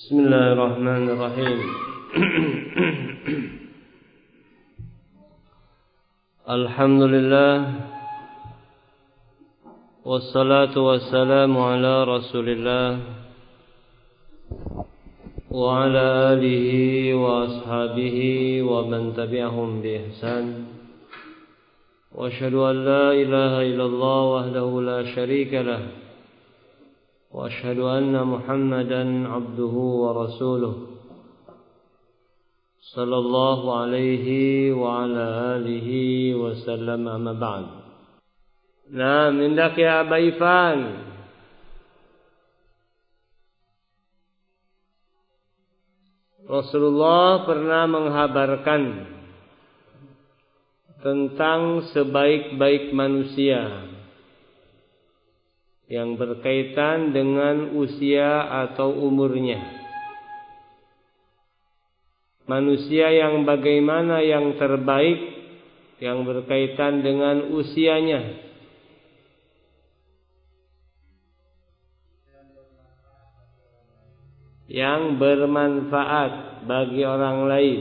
Bismillahirrahmanirrahim. Alhamdulillah, wassalatu wassalamu ala Rasulillah wa ala alihi wa ashabihi wa man tabi'ahum bi ihsan. Wa asyhadu an la ilaha illallah wahdahu la syarika lah. وأشهد أن محمدا عبده ورسوله صلى الله عليه وعلى آله وسلم أما بعد. Nah, mindak ya Aba Ifan. Rasulullah pernah menghabarkan tentang sebaik-baik manusia yang berkaitan dengan usia atau umurnya. Manusia yang bagaimana yang terbaik yang berkaitan dengan usianya. Yang bermanfaat bagi orang lain.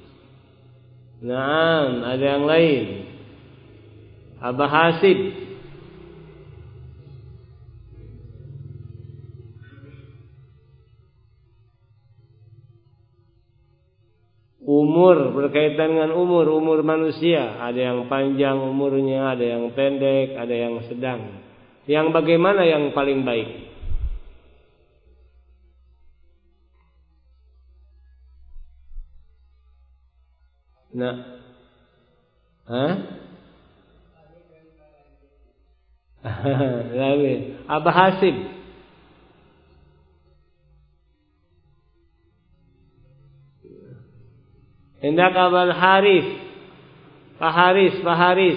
Naam, ada yang lain. Aba Hasib. Umur, berkaitan dengan umur manusia. Ada yang panjang umurnya, ada yang pendek, ada yang sedang. Yang bagaimana yang paling baik? Nah, Aba Hasib. Hendak Abal Haris. Pak Haris.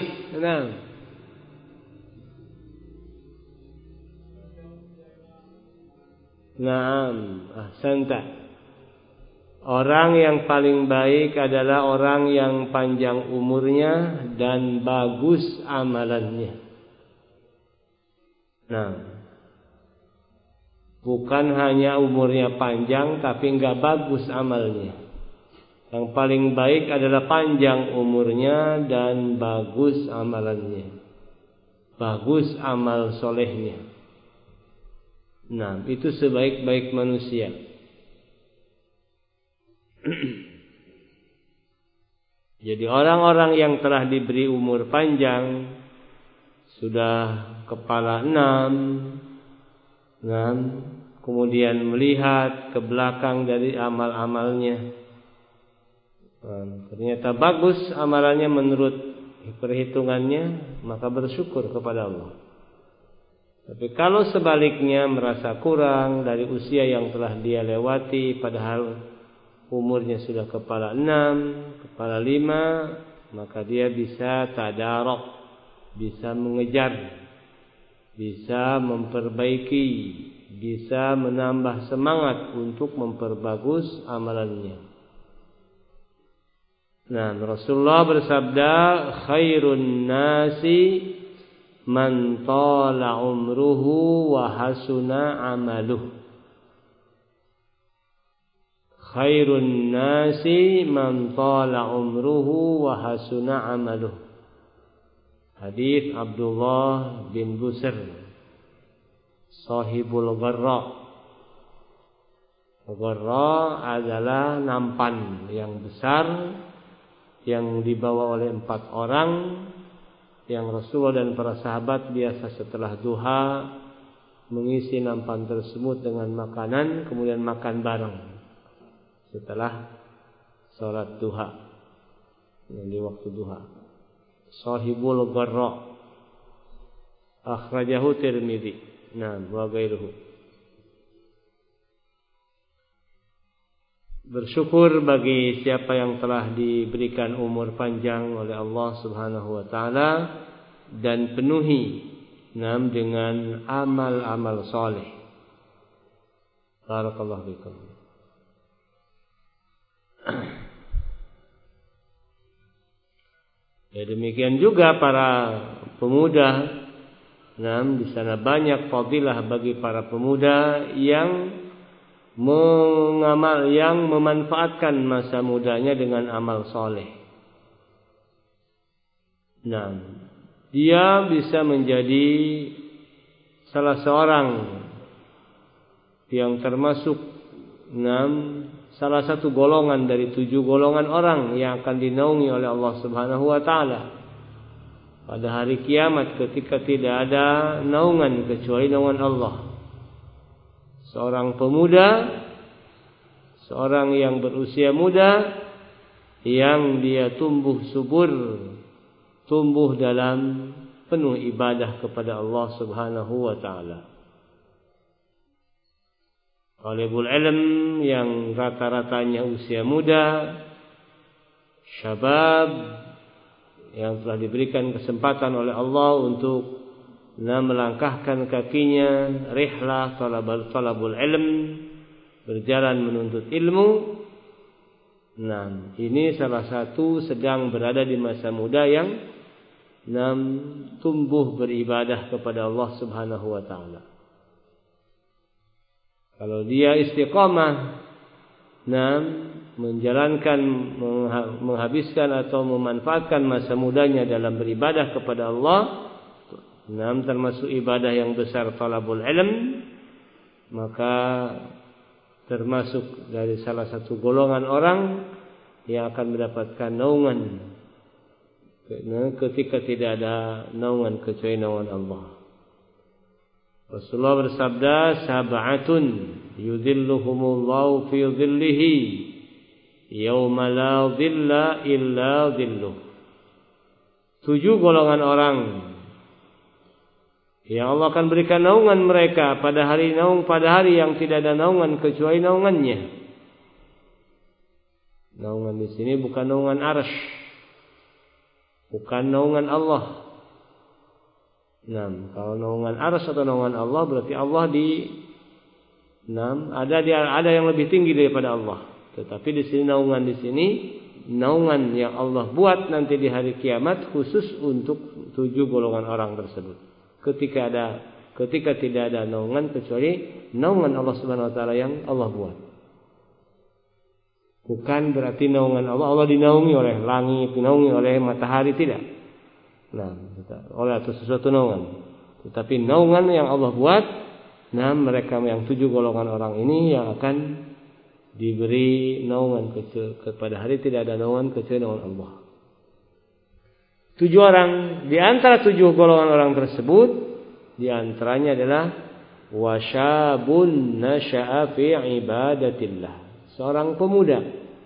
Naam, ahsanta. Orang yang paling baik adalah orang yang panjang umurnya dan bagus amalannya. Nah, bukan hanya umurnya panjang tapi enggak bagus amalnya. Yang paling baik adalah panjang umurnya dan bagus amalannya. Bagus amal solehnya. Nah, itu sebaik-baik manusia. Jadi orang-orang yang telah diberi umur panjang, sudah kepala 6, kemudian melihat ke belakang dari amal-amalnya. Ternyata bagus amalannya menurut perhitungannya, maka bersyukur kepada Allah. Tapi kalau sebaliknya merasa kurang dari usia yang telah dia lewati, padahal umurnya sudah kepala 6, kepala 5, maka dia bisa tadarok, bisa mengejar, bisa memperbaiki, bisa menambah semangat untuk memperbagus amalannya. Nah, Rasulullah bersabda, khairun nasi man tala umruhu wa hasuna amaluh. Khairun nasi man tala umruhu wa hasuna amaluh. Hadis Abdullah bin Busr, sahibul Gharra. Gharra adalah nampan yang besar yang dibawa oleh 4 orang, yang Rasulullah dan para sahabat biasa setelah duha mengisi nampan tersebut dengan makanan, kemudian makan bareng setelah sholat duha, yang di waktu duha. Sahibul Gharra, akhrajahu Tirmidzi, wa ghairuhu. Bersyukur bagi siapa yang telah diberikan umur panjang oleh Allah Subhanahu wa taala dan penuhi dengan amal-amal saleh. Barakallahu fikum. Ya, demikian juga para pemuda. Di sana banyak fadilah bagi para pemuda yang yang memanfaatkan masa mudanya dengan amal soleh. Nah, dia bisa menjadi salah seorang yang termasuk salah satu golongan dari 7 golongan orang yang akan dinaungi oleh Allah Subhanahu wa taala pada hari kiamat, ketika tidak ada naungan kecuali naungan Allah. Seorang pemuda, seorang yang berusia muda, yang dia tumbuh subur, tumbuh dalam penuh ibadah kepada Allah Subhanahu wa taala. Talibul ilm yang rata-ratanya usia muda, syabab yang telah diberikan kesempatan oleh Allah untuk melangkahkan kakinya rihlah talabul ilm, berjalan menuntut ilmu. Nah, ini salah satu sedang berada di masa muda yang tumbuh beribadah kepada Allah Subhanahu wa taala. Kalau dia istiqamah menjalankan, menghabiskan atau memanfaatkan masa mudanya dalam beribadah kepada Allah, termasuk ibadah yang besar talabul ilm, maka termasuk dari salah satu golongan orang yang akan mendapatkan naungan ketika tidak ada naungan kecuali naungan Allah. Rasulullah bersabda, sab'atun yudhilluhumullahu fi dhillihi yauma la dhilla illa dhilluh. 7 golongan orang yang Allah akan berikan naungan mereka pada hari yang tidak ada naungan kecuali naungannya. Naungan di sini bukan naungan arsy, bukan naungan Allah. Kalau naungan arsy atau naungan Allah, berarti Allah ada yang lebih tinggi daripada Allah. Tetapi di sini naungan yang Allah buat nanti di hari kiamat khusus untuk 7 golongan orang tersebut. Ketika tidak ada naungan kecuali naungan Allah Subhanahu wa taala yang Allah buat. Bukan berarti naungan Allah dinaungi oleh langit, dinaungi oleh matahari, tidak. Oleh sesuatu naungan. Tetapi naungan yang Allah buat, mereka yang 7 golongan orang ini yang akan diberi naungan kepada hari tidak ada naungan kecuali naungan Allah. 7 orang di antara 7 golongan orang tersebut, di antaranya adalah wasyabun nasya'a fi ibadatillah, seorang pemuda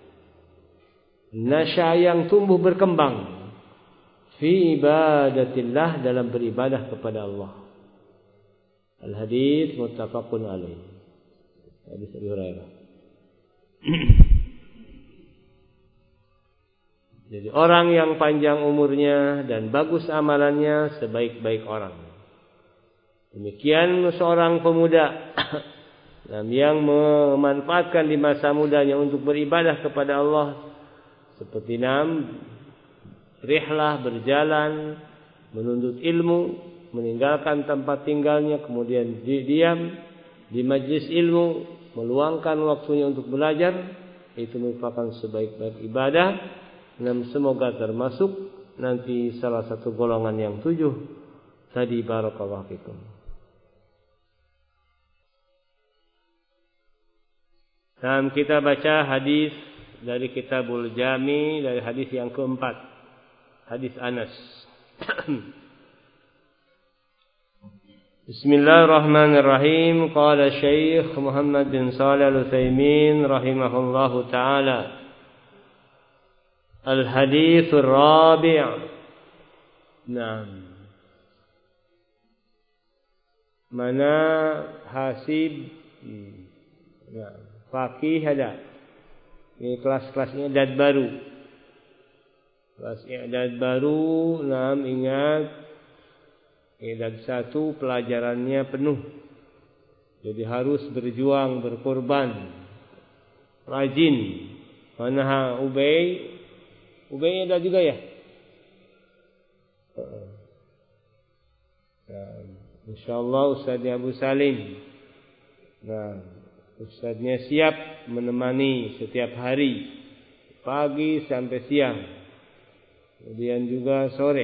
nasya yang tumbuh berkembang fi ibadatillah, dalam beribadah kepada Allah. Al-hadits muttafaqun alaih. Hadis Abu Hurairah. Jadi orang yang panjang umurnya dan bagus amalannya sebaik-baik orang. Demikian seorang pemuda yang memanfaatkan di masa mudanya untuk beribadah kepada Allah, seperti rihlah, berjalan, menuntut ilmu, meninggalkan tempat tinggalnya, kemudian diam di majlis ilmu, meluangkan waktunya untuk belajar, itu merupakan sebaik-baik ibadah. Dan semoga termasuk nanti salah satu golongan yang 7 tadi. Barakallahu fikum. Dan kita baca hadis dari Kitabul Jami, dari hadis yang keempat, hadis Anas. Bismillahirrahmanirrahim. Qala Syekh Muhammad bin Shalih Al-Utsaimin rahimahullahu taala, Al-hadithur rabi'. Mana hasib, faqih ada. Ini kelas-kelas i'dad baru. Kelas i'dad baru, ingat, i'dad 1 pelajarannya penuh. Jadi harus berjuang, berkorban, rajin. Mana Ubay ada juga ya? InsyaAllah Ustaz Abu Salim. Ustadznya siap menemani setiap hari, pagi sampai siang, kemudian juga sore.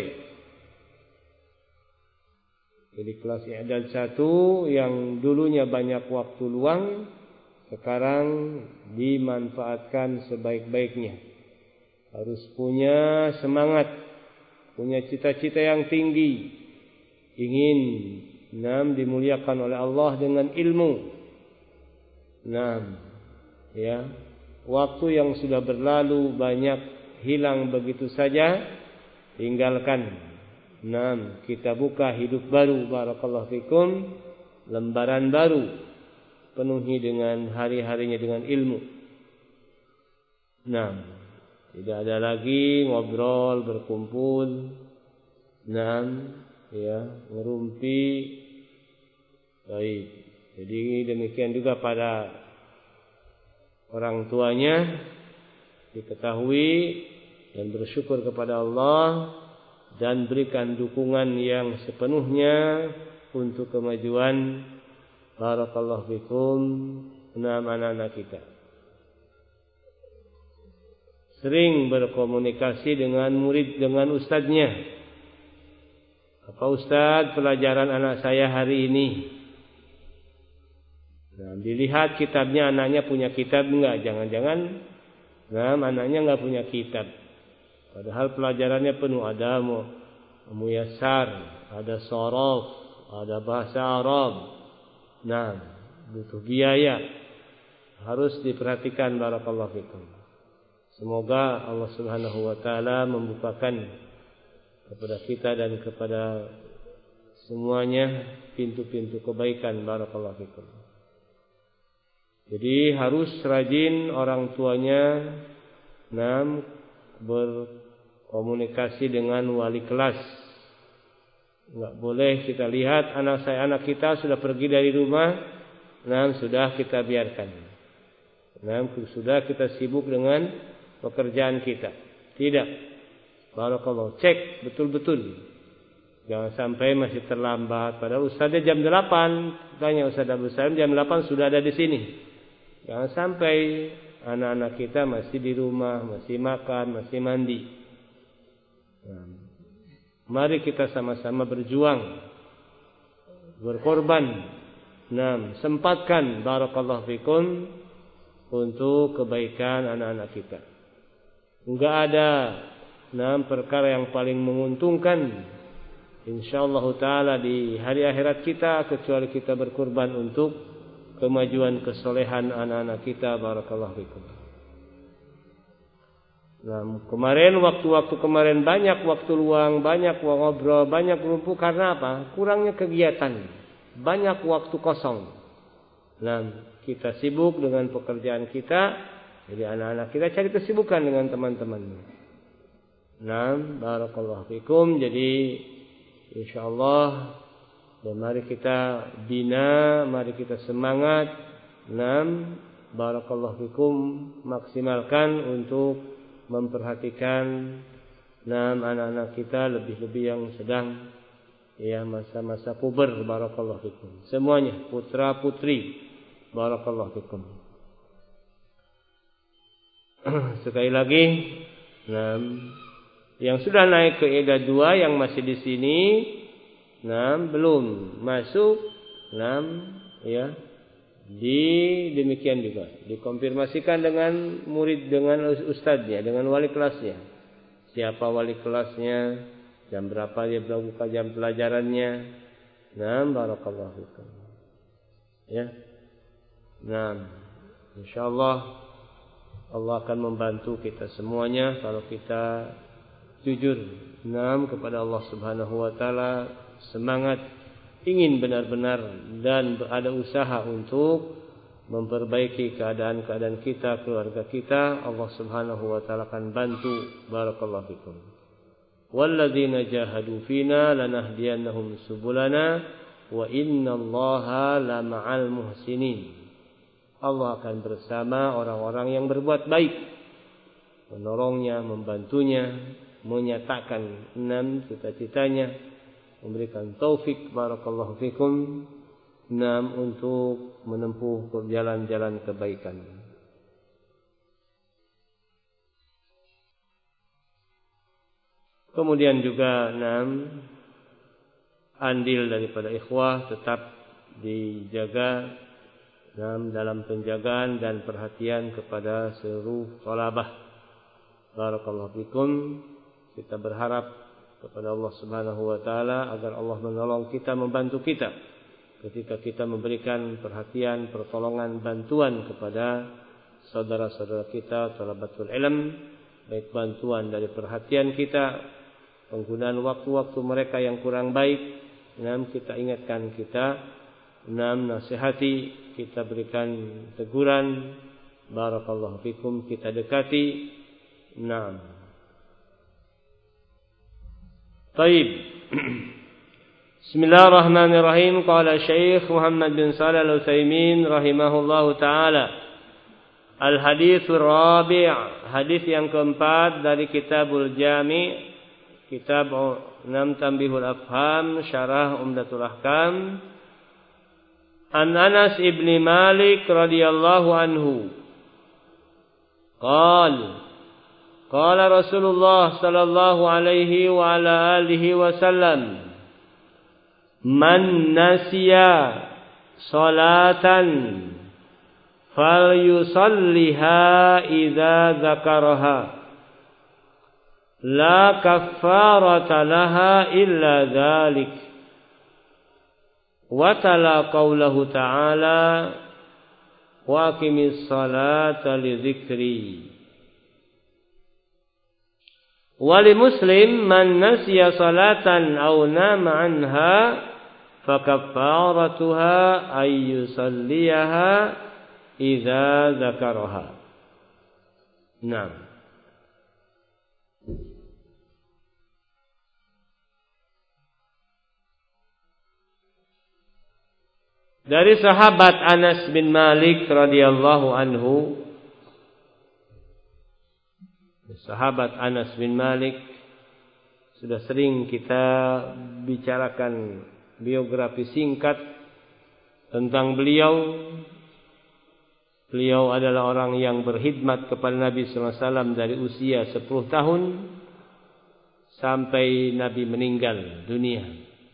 Jadi kelas i'dad 1 yang dulunya banyak waktu luang, sekarang dimanfaatkan sebaik-baiknya. Harus punya semangat, punya cita-cita yang tinggi, ingin dimuliakan oleh Allah dengan ilmu. Ya, waktu yang sudah berlalu banyak hilang begitu saja, tinggalkan. Kita buka hidup baru, barakallahu fikum, lembaran baru, penuhi dengan hari-harinya dengan ilmu. Tidak ada lagi ngobrol, berkumpul, ngerumpi. Baik. Jadi demikian juga pada orang tuanya, diketahui dan bersyukur kepada Allah dan berikan dukungan yang sepenuhnya untuk kemajuan barakallahu fikum anak-anak kita. Sering berkomunikasi dengan murid, dengan ustadznya. Apa ustadz pelajaran anak saya hari ini? Dilihat kitabnya, anaknya punya kitab enggak? Jangan-jangan anaknya enggak punya kitab. Padahal pelajarannya penuh, ada muyassar, ada shorof, ada bahasa Arab. Butuh biaya. Harus diperhatikan barakallahu fikum. Semoga Allah Subhanahu wa taala membukakan kepada kita dan kepada semuanya pintu-pintu kebaikan barakallahu fikum. Jadi harus rajin orang tuanya berkomunikasi dengan wali kelas. Enggak boleh kita lihat anak kita sudah pergi dari rumah, sudah kita biarkan. Sudah kita sibuk dengan pekerjaan kita. Tidak. Barakallahu, cek betul-betul. Jangan sampai masih terlambat. Padahal ustaznya jam 8. Tanya Ustaz Abdul Salim, jam 8 sudah ada di sini. Jangan sampai anak-anak kita masih di rumah, masih makan, masih mandi. Mari kita sama-sama berjuang, berkorban. Sempatkan barakallahu fikum untuk kebaikan anak-anak kita. Enggak ada perkara yang paling menguntungkan insyaallah taala di hari akhirat kita kecuali kita berkorban untuk kemajuan kesolehan anak-anak kita barakallahu fikum. Kemarin waktu-waktu kemarin banyak waktu luang, banyak ngobrol, banyak berumpu karena apa? Kurangnya kegiatan, banyak waktu kosong. Kita sibuk dengan pekerjaan kita, jadi anak-anak kita cari kesibukan dengan teman-temannya. Barakallahu fikum. Jadi insyaallah mari kita bina, mari kita semangat. Barakallahu fikum, maksimalkan untuk memperhatikan anak-anak kita, lebih-lebih yang sedang masa-masa puber barakallahu fikum. Semuanya putra putri barakallahu fikum. Sekali lagi, yang sudah naik ke i'dad 2 yang masih di sini, belum masuk, demikian juga dikonfirmasikan dengan murid, dengan ustadznya, dengan wali kelasnya. Siapa wali kelasnya, jam berapa dia buka jam pelajarannya. Barakallahu fikum. Insyaallah Allah akan membantu kita semuanya kalau kita jujur kepada Allah Subhanahu wa taala, semangat ingin benar-benar dan ada usaha untuk memperbaiki keadaan-keadaan kita, keluarga kita. Allah Subhanahu wa taala akan bantu barakallahu fikum. Walladzina jahadu fina lanahdiyannahum subulana wa innallaha lama'al muhsinin. Allah akan bersama orang-orang yang berbuat baik, menolongnya, membantunya, menyatakan 6 cita-citanya, memberikan taufik barakallahu fikum untuk menempuh jalan-jalan kebaikan. Kemudian juga andil daripada ikhwah tetap dijaga dalam penjagaan dan perhatian kepada seluruh thalabah. Barakallahu fikum. Kita berharap kepada Allah Subhanahu wa taala agar Allah menolong kita, membantu kita ketika kita memberikan perhatian, pertolongan, bantuan kepada saudara-saudara kita thalabatul ilm, baik bantuan dari perhatian kita, penggunaan waktu-waktu mereka yang kurang baik, kita ingatkan, kita nasihati, kita berikan teguran, barakallahu fikum, kita dekati. Baik. Bismillahirrahmanirrahim. Qala Syekh Muhammad bin Shalih Al-Utsaimin rahimahullahu taala. Al-haditsul rabi', hadis yang keempat dari Kitabul Jami', kitab Tanbihul Afham, Syarah Umdatul Ahkam. An Anas ibn Malik radhiyallahu anhu. Qala Rasulullah sallallahu alaihi wa ala alihi wasallam, man nasiya salatan falyusalliha idza dzakaraha la kaffarata laha illa dzalik. Wa tala qaulahu ta'ala wa aqimis salata li dzikri. Wa li Muslim man nasiya salatan aw nama anha fakaffaratuha ay yusalliha idza dzakaraha. Dari sahabat Anas bin Malik radhiyallahu anhu. Sahabat Anas bin Malik sudah sering kita bicarakan biografi singkat tentang beliau. Beliau adalah orang yang berkhidmat kepada Nabi sallallahu alaihi wasallam dari usia 10 tahun sampai Nabi meninggal dunia.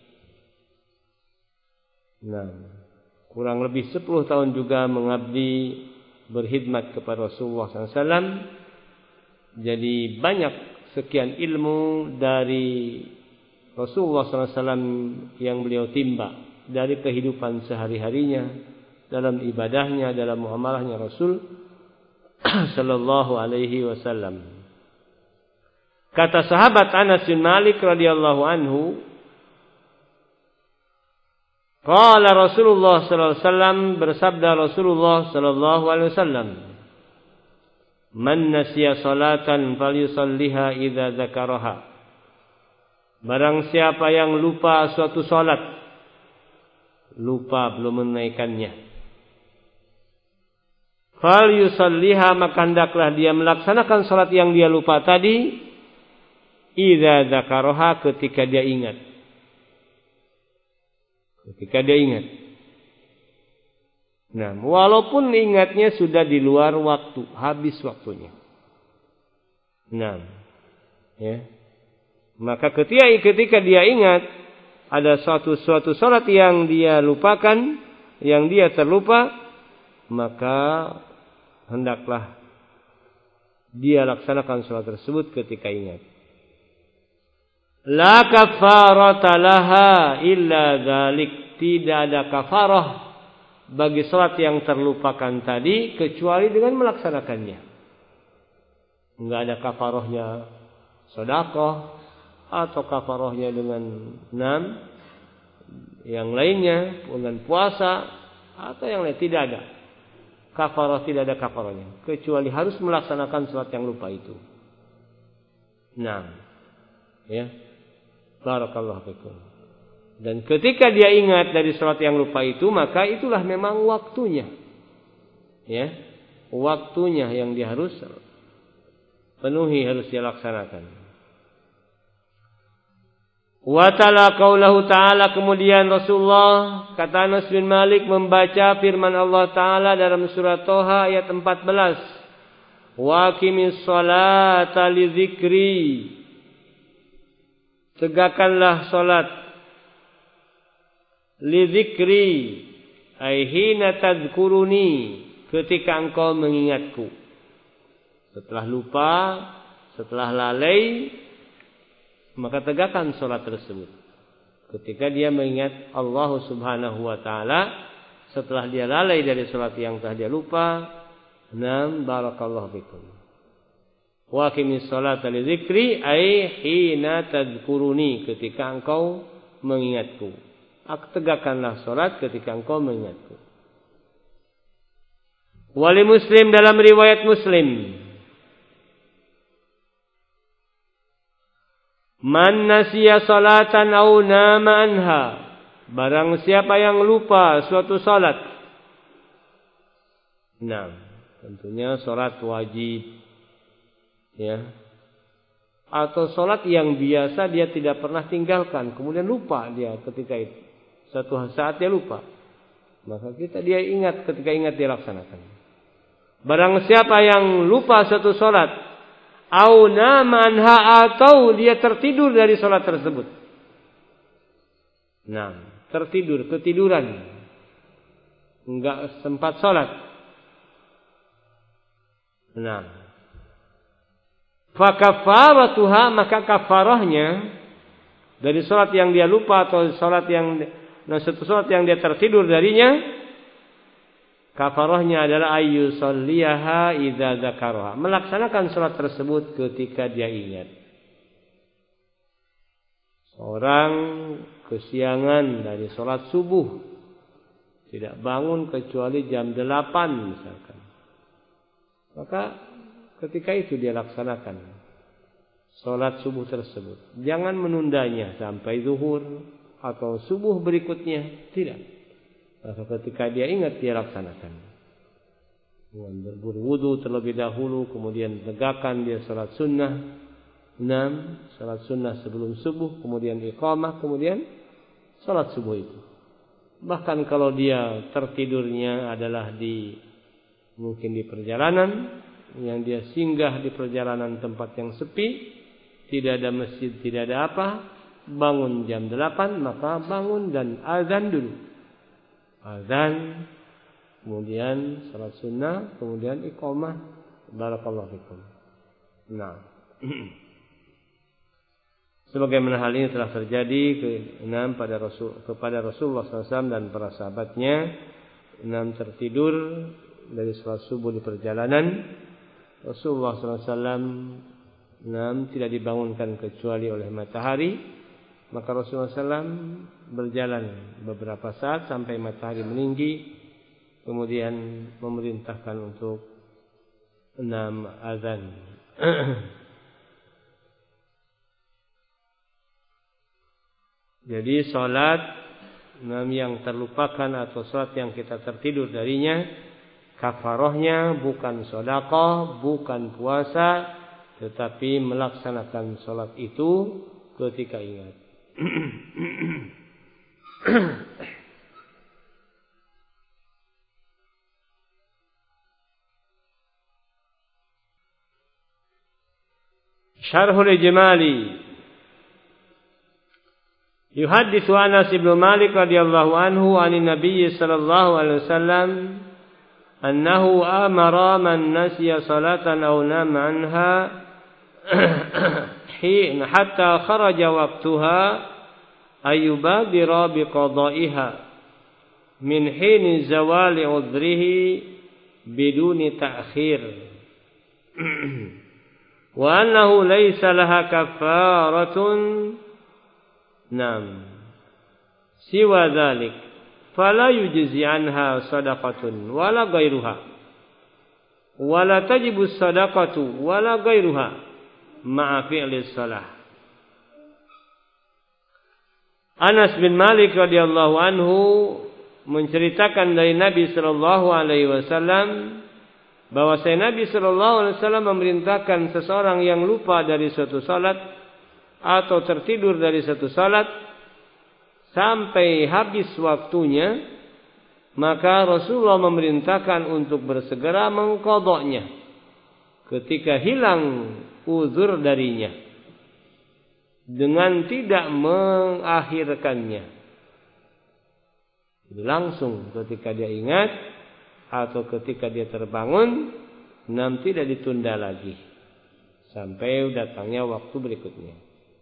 Kurang lebih 10 tahun juga mengabdi berkhidmat kepada Rasulullah SAW. Jadi banyak sekian ilmu dari Rasulullah SAW yang beliau timba dari kehidupan sehari-harinya, dalam ibadahnya, dalam muamalahnya Rasul Sallallahu Alaihi Wasallam. Kata sahabat Anas bin Malik radhiyallahu anhu, qala Rasulullah sallallahu alaihi wasallam, bersabda Rasulullah sallallahu alaihi wasallam, man nasiya salatan falyusalliha idza dzakaraha. Barang siapa yang lupa suatu salat, lupa belum menunaikannya, falyusalliha, maka hendaklah dia melaksanakan salat yang dia lupa tadi, idza dzakaraha, ketika dia ingat. Ketika dia ingat. Walaupun ingatnya sudah di luar waktu, habis waktunya. Maka ketika dia ingat ada suatu salat yang dia lupakan, yang dia terlupa, maka hendaklah dia laksanakan salat tersebut ketika ingat. La kafarata laha illa dzalik. Tidak ada kafarah bagi salat yang terlupakan tadi kecuali dengan melaksanakannya. Enggak ada kafarahnya sedekah atau kafarahnya dengan yang lainnya, dengan puasa atau yang lain, tidak ada. Kafarah, tidak ada kafarahnya kecuali harus melaksanakan salat yang lupa itu. Barakallahu fikum. Dan ketika dia ingat dari salat yang lupa itu, maka itulah memang waktunya. Waktunya yang dia harus penuhi, harus dia laksanakan. Wa tala qaulahu ta'ala, kemudian Rasulullah kata Anas bin Malik membaca firman Allah Ta'ala dalam surat Toha ayat 14. Wa aqimis sholata li dzikri. Tegakkanlah salat li dzikri ai hina tadhkuruni, ketika engkau mengingatku. Setelah lupa, setelah lalai, maka tegakkan sholat tersebut. Ketika dia mengingat Allah Subhanahu wa ta'ala, setelah dia lalai dari sholat yang telah dia lupa. Barakallahu fikum. Wa aqimis sholata li dzikri ai hina tadhkuruni, ketika engkau mengingatku. Tegakkanlah sholat ketika engkau mengingatku. Wali Muslim, dalam riwayat Muslim, man nasiya salatan au nama anha, barang siapa yang lupa suatu salat. Nah, tentunya salat wajib, ya, atau salat yang biasa dia tidak pernah tinggalkan, kemudian lupa dia ketika itu. Suatu saat dia lupa, maka dia ingat, ketika ingat dia laksanakan. Barang siapa yang lupa suatu salat, au nama anha, atau dia tertidur dari salat tersebut. Nah, ketiduran. Enggak sempat salat. Nah, fa kafaratuha, maka kafarahnya dari salat yang dia lupa atau salat yang satu salat yang dia tertidur darinya, kafarahnya adalah ayyu salliyaha idza dzakaraha, melaksanakan salat tersebut ketika dia ingat. Seorang kesiangan dari salat subuh, tidak bangun kecuali jam 8 misalkan, maka ketika itu dia laksanakan salat subuh tersebut. Jangan menundanya sampai zuhur atau subuh berikutnya, tidak. Maka ketika dia ingat, dia laksanakan. Berwudu terlebih dahulu, kemudian tegakkan dia salat sunnah. 6. Salat sunnah sebelum subuh, kemudian iqamah, kemudian salat subuh itu. Bahkan kalau dia tertidurnya adalah mungkin di perjalanan, yang dia singgah di perjalanan tempat yang sepi, tidak ada masjid, tidak ada apa, bangun jam 8, maka bangun dan azan dulu. Azan, kemudian salat sunnah, kemudian iqamah. Barakallahu fikum. Nah, sebagaimana hal ini telah terjadi kepada Rasulullah SAW dan para sahabatnya. Tertidur dari salat subuh di perjalanan. Rasulullah SAW tidak dibangunkan kecuali oleh matahari. Maka Rasulullah SAW berjalan beberapa saat sampai matahari meninggi, kemudian memerintahkan untuk 6 azan. Jadi salat yang terlupakan atau salat yang kita tertidur darinya, kafarahnya bukan sedekah, bukan puasa, tetapi melaksanakan salat itu ketika ingat. Syarhul Ijmali. Yuhadditsu Anas bin Malik radhiyallahu anhu 'anin Nabiy sallallahu alaihi wasallam annahu amara man nasiya salatan aw nama anha hatta kharaja waqtuha ayyubadira biqada'iha min hin zawali udhrihi biduni ta'khir wa annahu laysa laha kafaratun siwa dhalik fala yujzi anha sadaqatun wala ghairuha wala tajibu sadaqatu wala ghairuha ma'a fi'lis salah. Anas bin Malik radhiyallahu anhu menceritakan dari Nabi sallallahu alaihi wasallam bahwa Nabi sallallahu alaihi wasallam memerintahkan seseorang yang lupa dari suatu salat atau tertidur dari satu salat sampai habis waktunya, maka Rasulullah memerintahkan untuk bersegera mengqadanya ketika hilang uzur darinya, dengan tidak mengakhirkannya. Langsung ketika dia ingat atau ketika dia terbangun, tidak ditunda lagi sampai datangnya waktu berikutnya.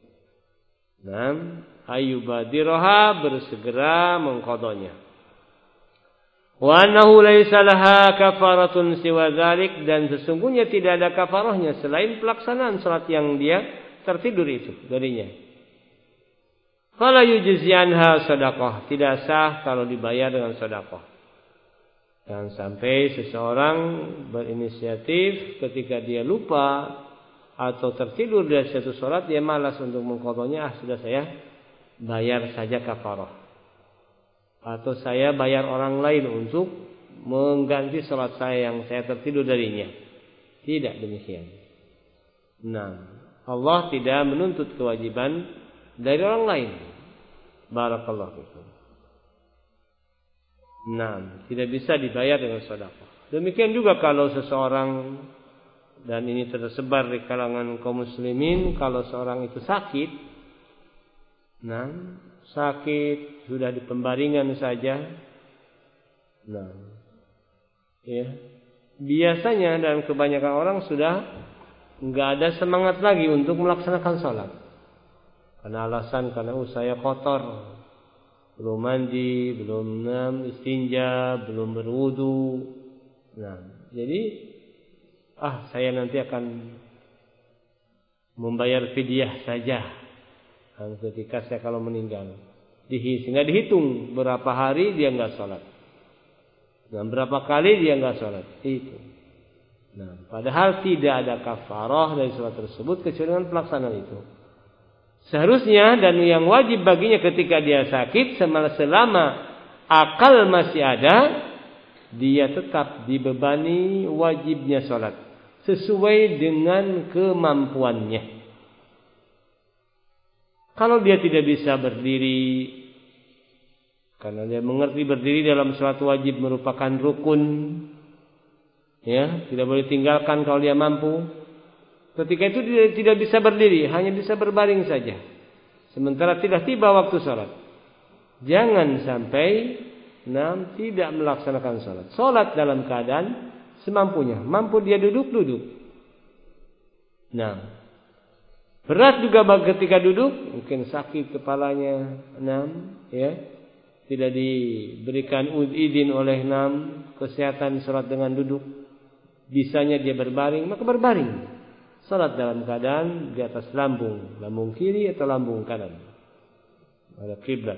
Ayyubadiroha, bersegera mengqadanya. Wa annahu laisa laha kafaratun siwa dzalik, dan sesungguhnya tidak ada kafarahnya selain pelaksanaan salat yang dia tertidur itu darinya. Fala yujzi anha shadaqah, tidak sah kalau dibayar dengan sedekah. Jangan sampai seseorang berinisiatif ketika dia lupa atau tertidur dari satu salat, dia malas untuk mengqadanya. Sudah, saya bayar saja kafarah, atau saya bayar orang lain untuk mengganti salat saya yang saya tertidur darinya. Tidak demikian. Allah tidak menuntut kewajiban dari orang lain. Barakallahu fikum. Tidak bisa dibayar dengan sedekah. Demikian juga kalau seseorang, dan ini tersebar di kalangan kaum muslimin, kalau seorang itu sakit, sakit sudah di pembaringan saja, biasanya dan kebanyakan orang sudah enggak ada semangat lagi untuk melaksanakan salat. Karena alasan, saya kotor, belum mandi, belum istinja, belum berwudu. Jadi saya nanti akan membayar fidyah saja ketika saya kalau meninggal. Sehingga dihitung berapa hari dia enggak salat, dan berapa kali dia enggak salat. Itu. Padahal tidak ada kafarah dari salat tersebut kecuali dengan pelaksanaan itu. Seharusnya dan yang wajib baginya ketika dia sakit, selama akal masih ada, dia tetap dibebani wajibnya salat sesuai dengan kemampuannya. Kalau dia tidak bisa berdiri, karena dia mengerti berdiri dalam suatu wajib merupakan rukun, tidak boleh tinggalkan kalau dia mampu. Ketika itu dia tidak bisa berdiri, hanya bisa berbaring saja, sementara tidak tiba waktu salat. Jangan sampai tidak melaksanakan salat. Salat dalam keadaan semampunya. Mampu dia duduk. Berat juga ketika duduk, mungkin sakit kepalanya, tidak diberikan izin oleh kesehatan salat dengan duduk. Bisanya dia berbaring, maka berbaring. Salat dalam keadaan di atas lambung kiri atau lambung kanan, ada kiblat.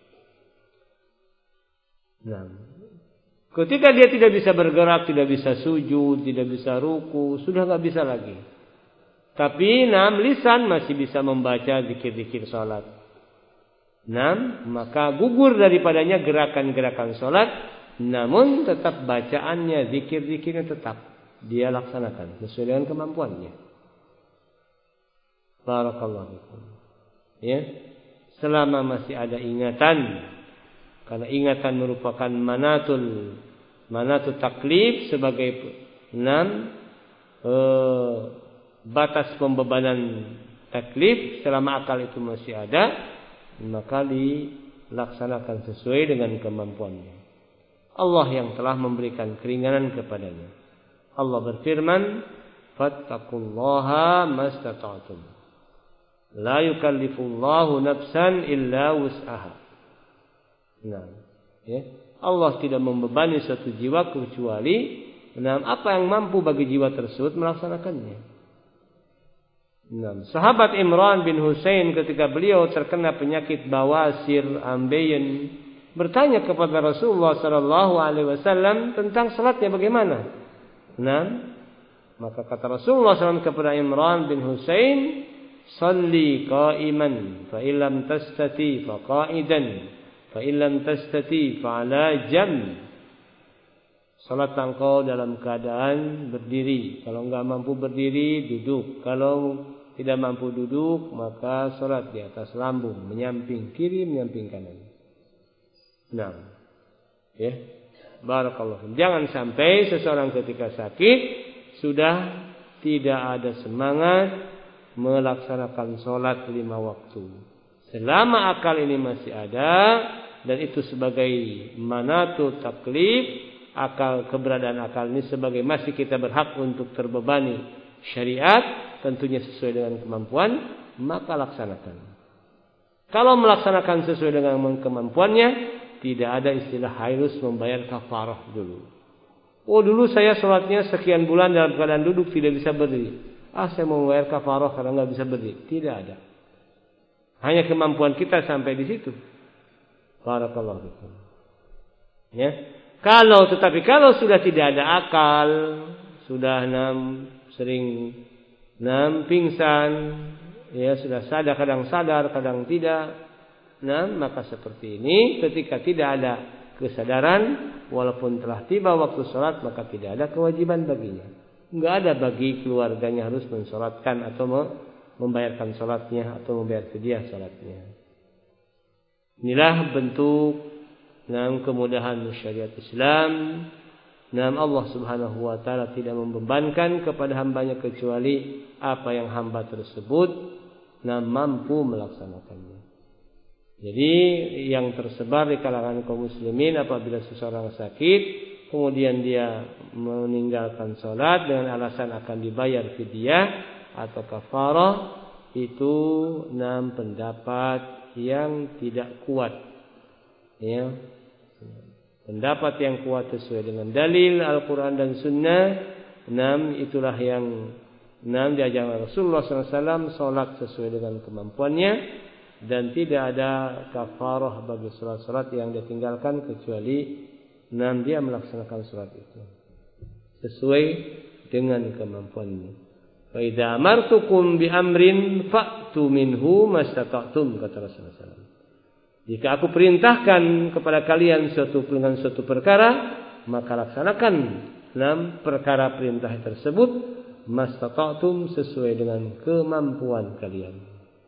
Ketika dia tidak bisa bergerak, tidak bisa sujud, tidak bisa ruku, sudah enggak bisa lagi. Tapi lisan masih bisa membaca zikir-zikir salat. Maka gugur daripadanya gerakan-gerakan salat, namun tetap bacaannya, zikir-zikirnya tetap dia laksanakan sesuai dengan kemampuannya. Barakallahu fikum. Selama masih ada ingatan, karena ingatan merupakan manatul taklif sebagai batas pembebanan taklif, selama akal itu masih ada, maka dilaksanakan sesuai dengan kemampuannya. Allah yang telah memberikan keringanan kepadanya. Allah berfirman, fattaqullaha mastata'tum. La yukallifullahu nafsan illa wus'aha. Allah tidak membebani satu jiwa kecuali apa yang mampu bagi jiwa tersebut melaksanakannya. Sahabat Imran bin Husain ketika beliau terkena penyakit bawasir ambeien, bertanya kepada Rasulullah sallallahu alaihi wasallam tentang salatnya bagaimana. Maka kata Rasulullah SAW kepada Imran bin Husain, salli qa'iman fa illam tastati fa qa'idan fa illam tastati fa ala jam. Salat engkau dalam keadaan berdiri, kalau enggak mampu berdiri duduk, kalau tidak mampu duduk, maka sholat di atas lambung, menyamping kiri, menyamping kanan. Nah, ya, barakallahu. Jangan sampai seseorang ketika sakit sudah tidak ada semangat melaksanakan sholat 5 waktu. Selama akal ini masih ada, dan itu sebagai manatu taklif, akal, keberadaan akal ini sebagai masih kita berhak untuk terbebani syariat, tentunya sesuai dengan kemampuan, maka laksanakan. Kalau melaksanakan sesuai dengan kemampuannya, tidak ada istilah harus membayar kafarah dulu. Oh, dulu saya sholatnya sekian bulan dalam keadaan duduk, tidak bisa berdiri. Saya mau membayar kafarah karena nggak bisa berdiri. Tidak ada. Hanya kemampuan kita sampai di situ. Barakallahu fikum. Ya. Kalau sudah tidak ada akal, sudah sering pingsan, ya sudah sadar, kadang tidak. Maka seperti ini, ketika tidak ada kesadaran, walaupun telah tiba waktu sholat, maka tidak ada kewajiban baginya. Enggak ada bagi keluarganya harus mensolatkan atau membayarkan sholatnya atau membayar fidyah sholatnya. Inilah bentuk kemudahan syariat Islam. Allah Subhanahu wa taala tidak membebankan kepada hambanya kecuali apa yang hamba tersebut mampu melaksanakannya. Jadi yang tersebar di kalangan kaum muslimin, apabila seseorang sakit kemudian dia meninggalkan sholat dengan alasan akan dibayar fidyah atau kafarah, itu pendapat yang tidak kuat, ya. Pendapat yang kuat sesuai dengan dalil Al-Quran dan Sunnah, itulah yang diajarkan Rasulullah SAW, sholat sesuai dengan kemampuannya, dan tidak ada kafarah bagi sholat-sholat yang ditinggalkan kecuali dia melaksanakan sholat itu sesuai dengan kemampuannya. Fa idza amartukum bi amrin fa'tu minhu mastata'tum, kata Rasulullah SAW. Jika aku perintahkan kepada kalian dengan suatu perkara, maka laksanakan perkara perintah tersebut mastata'tum, sesuai dengan kemampuan kalian.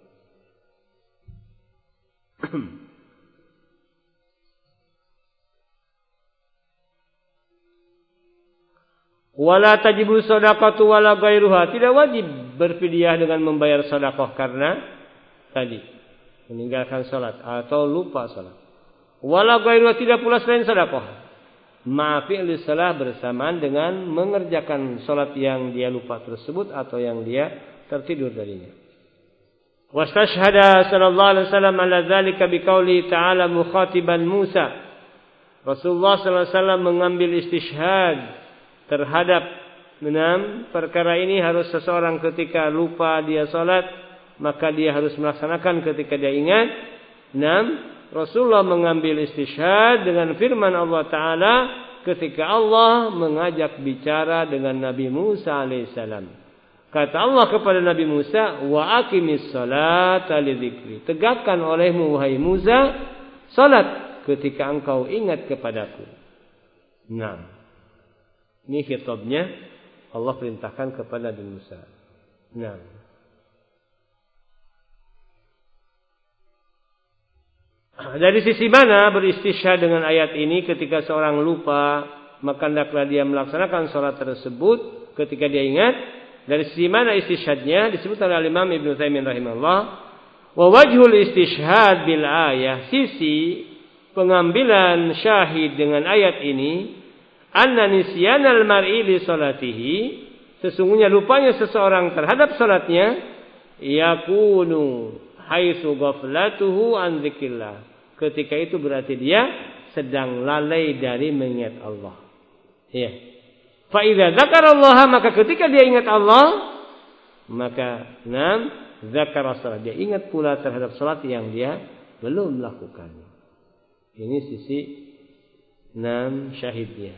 Wala tajibu shadaqatu wala ghairuha, tidak wajib berfidyah dengan membayar sedekah karena tadi meninggalkan salat atau lupa salat. Wala ghairuha, tidak pula selain sedekah. Ma'fi'li salah, bersamaan dengan mengerjakan salat yang dia lupa tersebut atau yang dia tertidur darinya. Wastashhada sallallahu alaihi wasallam ala dzalika biqauli ta'ala mukhatiban Musa. Rasulullah sallallahu alaihi wasallam mengambil istishhad terhadap perkara ini. Harus seseorang ketika lupa dia salat, maka dia harus melaksanakan ketika dia ingat. Rasulullah mengambil istishhad dengan firman Allah Ta'ala ketika Allah mengajak bicara dengan Nabi Musa alaihissalam. Kata Allah kepada Nabi Musa, wa aqimis salata lidzikri, tegakkan olehmu wahai Musa salat ketika engkau ingat kepadaku. Ini khitabnya Allah perintahkan kepada Nabi Musa. Dari sisi mana beristishhad dengan ayat ini? Ketika seorang lupa, maka hendaklah dia melaksanakan salat tersebut ketika dia ingat. Dari sisi mana istishhadnya? Disebutkan oleh Imam Ibnu Taimiyah rahimahullah, wa wajhul istishhad bil ayah, sisi pengambilan syahid dengan ayat ini, anna nisyanal mar'i li salatihi, sesungguhnya lupanya seseorang terhadap salatnya, yakunu haitsu ghaflatuhu an dzikrillah, ketika itu berarti dia sedang lalai dari mengingat Allah. Ya. Fa idza dzakarallaha, maka ketika dia ingat Allah, maka dzakara salat, dia ingat pula terhadap salat yang dia belum lakukan. Ini sisi syahidnya.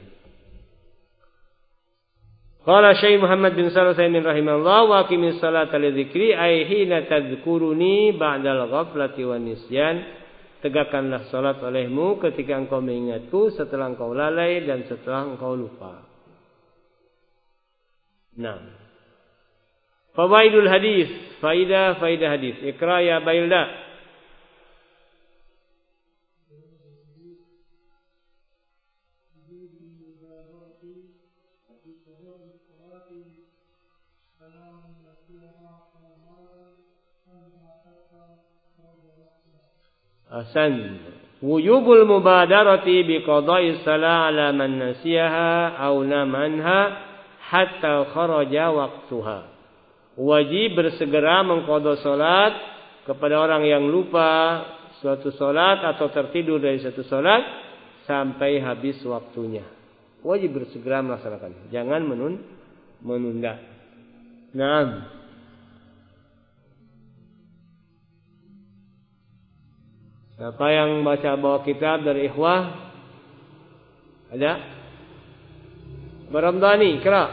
Qala Syekh Muhammad bin Shalih Al-Utsaimin rahimahullah, wa aqimis salata lidzikri ay hina tadhkuruni ba'dal ghaflati wan nisyan, tegakkanlah salat olehmu ketika engkau mengingatku setelah engkau lalai dan setelah engkau lupa. Fawaidul hadis, faidah hadis. Iqra ya Bailda. Hasan. Wujubul mubadarati biqada'i shalah ala man nasiyaha aw namanha hatta kharaja waqtuha. Wajib bersegera mengqada salat kepada orang yang lupa suatu salat atau tertidur dari suatu salat sampai habis waktunya. Wajib bersegera melaksanakannya. Jangan menunda. Naam. Siapa yang baca bawa kitab dari ikhwah? Ada? Baramdani, ikra.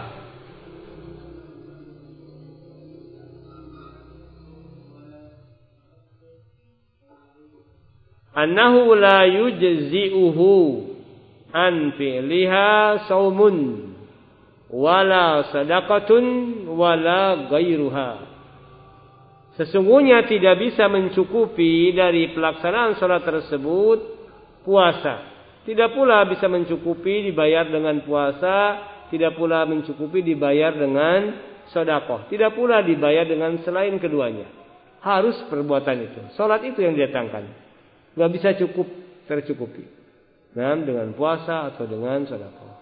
Annahu la yujzi'uhu an fi'liha saumun wala sadaqatun wala ghairuha. Sesungguhnya tidak bisa mencukupi dari pelaksanaan salat tersebut puasa. Tidak pula bisa mencukupi dibayar dengan puasa. Tidak pula mencukupi dibayar dengan sedekah. Tidak pula dibayar dengan selain keduanya. Harus perbuatan itu. Salat itu yang didatangkan. Tidak bisa tercukupi. Dengan puasa atau dengan sedekah.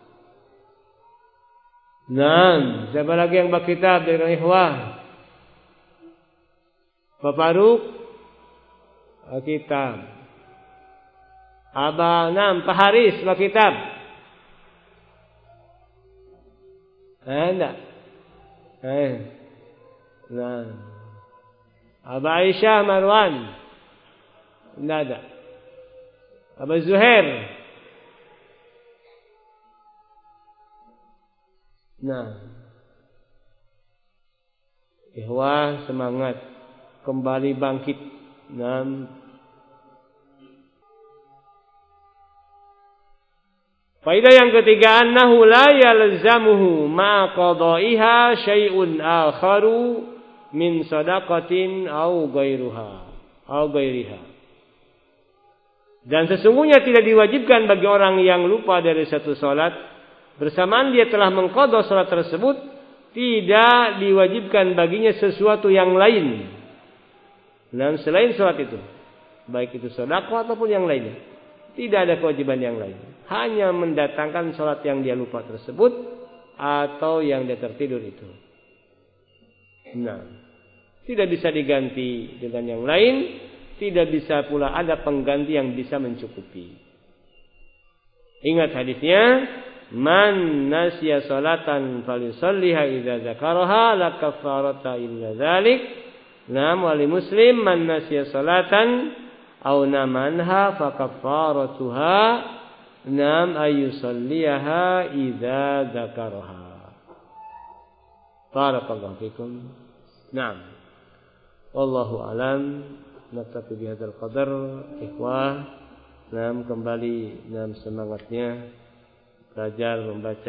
Siapa lagi yang baca kitab dari ikhwah? Pak Faruk kitab. Pak Haris kitab. Enggak. Aba Aisyah Marwan. Enggak ada. Aba Zuhair. Ikhwah semangat. Kembali bangkit. Faedah yang ketiga, annahu la yalzamuhu ma qada'iha syai'un akharu min sadaqatin au ghairiha. Dan sesungguhnya tidak diwajibkan bagi orang yang lupa dari satu salat bersamaan dia telah mengqadha salat tersebut, tidak diwajibkan baginya sesuatu yang lain. Dan selain salat itu, baik itu sedekah ataupun yang lainnya, tidak ada kewajiban yang lain. Hanya mendatangkan salat yang dia lupa tersebut atau yang dia tertidur itu. Tidak bisa diganti dengan yang lain, tidak bisa pula ada pengganti yang bisa mencukupi. Ingat hadisnya, man nasiya salatan falyusalliha idza dzakaraha la kafarata illa dzalik. Wali Muslim man nasiya salatan aw namanha fa kafaratuha ayyusalliha idza dzakaraha. Barakallahu fikum. Wallahu alam. Naktafi bihadzal qadar. Ikhwah, kembali semangatnya belajar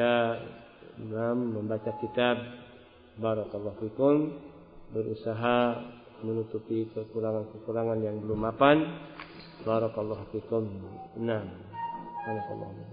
membaca kitab. Barakallahu fikum. Berusaha menutupi kekurangan yang belum mapan. Barakallahu fikum. Barakallahu.